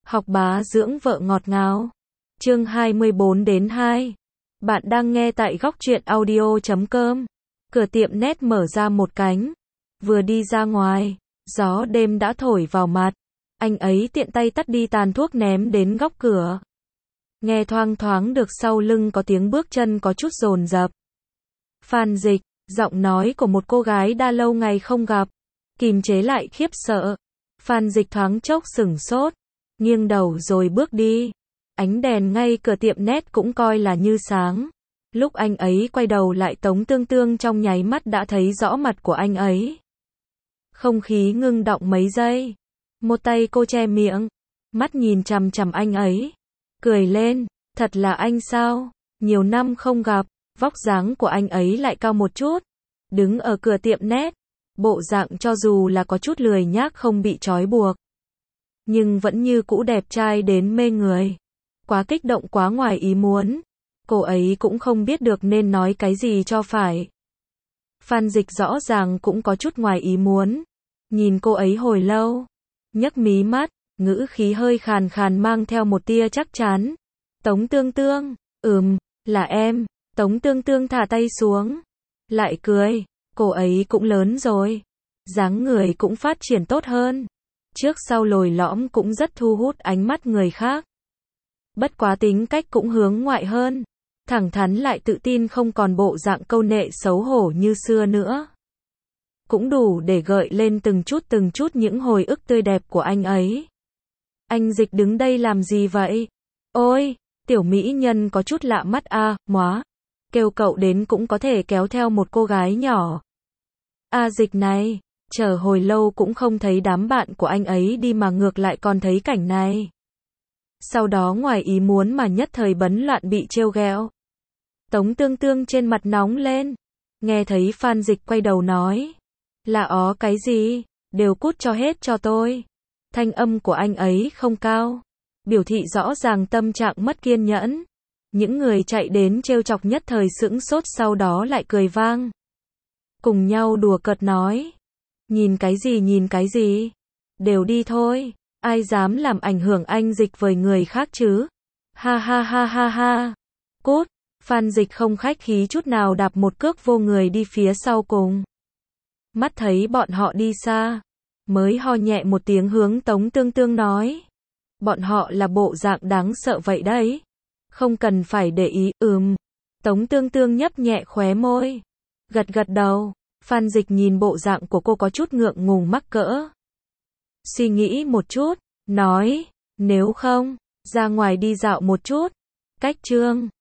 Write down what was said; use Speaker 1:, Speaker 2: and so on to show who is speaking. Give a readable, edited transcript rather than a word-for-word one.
Speaker 1: Học bá dưỡng vợ ngọt ngào. Chương 24-2. Bạn đang nghe tại góc truyện audio.com. Cửa tiệm nét mở ra một cánh. Vừa đi ra ngoài, gió đêm đã thổi vào mặt. Anh ấy tiện tay tắt đi tàn thuốc ném đến góc cửa. Nghe thoang thoáng được sau lưng có tiếng bước chân có chút dồn dập. Phan Dịch, giọng nói của một cô gái đã lâu ngày không gặp. Kìm chế lại khiếp sợ. Phan Dịch thoáng chốc sửng sốt, nghiêng đầu rồi bước đi. Ánh đèn ngay cửa tiệm nét cũng coi là như sáng. Lúc anh ấy quay đầu lại Tống Tương Tương trong nháy mắt đã thấy rõ mặt của anh ấy. Không khí ngưng đọng mấy giây. Một tay cô che miệng, mắt nhìn chằm chằm anh ấy. Cười lên, thật là anh sao? Nhiều năm không gặp, vóc dáng của anh ấy lại cao một chút. Đứng ở cửa tiệm nét, bộ dạng cho dù là có chút lười nhác không bị trói buộc, nhưng vẫn như cũ đẹp trai đến mê người. Quá kích động, quá ngoài ý muốn. Cô ấy cũng không biết được nên nói cái gì cho phải. Phan Dịch rõ ràng cũng có chút ngoài ý muốn. Nhìn cô ấy hồi lâu, nhấc mí mắt, ngữ khí hơi khàn khàn mang theo một tia chắc chắn. Tống Tương Tương, là em. Tống Tương Tương thả tay xuống, lại cười. Cô ấy cũng lớn rồi, dáng người cũng phát triển tốt hơn. Trước sau lồi lõm cũng rất thu hút ánh mắt người khác. Bất quá tính cách cũng hướng ngoại hơn, thẳng thắn lại tự tin, không còn bộ dạng câu nệ xấu hổ như xưa nữa. Cũng đủ để gợi lên từng chút những hồi ức tươi đẹp của anh ấy. Anh Dịch đứng đây làm gì vậy? Ôi, tiểu mỹ nhân có chút lạ mắt a, móa. Kêu cậu đến cũng có thể kéo theo một cô gái nhỏ. A Dịch này, chờ hồi lâu cũng không thấy đám bạn của anh ấy đi mà ngược lại còn thấy cảnh này. Sau đó ngoài ý muốn mà nhất thời bấn loạn bị trêu ghẹo. Tống Tương Tương trên mặt nóng lên. Nghe thấy Phan Dịch quay đầu nói. Là cái gì? Đều cút cho hết cho tôi. Thanh âm của anh ấy không cao, biểu thị rõ ràng tâm trạng mất kiên nhẫn. Những người chạy đến trêu chọc nhất thời sững sốt, sau đó lại cười vang. Cùng nhau đùa cợt nói. Nhìn cái gì? Đều đi thôi. Ai dám làm ảnh hưởng anh Dịch với người khác chứ? Ha ha ha ha ha. Cút. Phan Dịch không khách khí chút nào đạp một cước vô người đi phía sau cùng. Mắt thấy bọn họ đi xa, mới ho nhẹ một tiếng hướng Tống Tương Tương nói. Bọn họ là bộ dạng đáng sợ vậy đấy. Không cần phải để ý. Tống Tương Tương nhấp nhẹ khóe môi, gật gật đầu. Phan Dịch nhìn bộ dạng của cô có chút ngượng ngùng mắc cỡ. Suy nghĩ một chút, nói, nếu không, ra ngoài đi dạo một chút. Cách Trương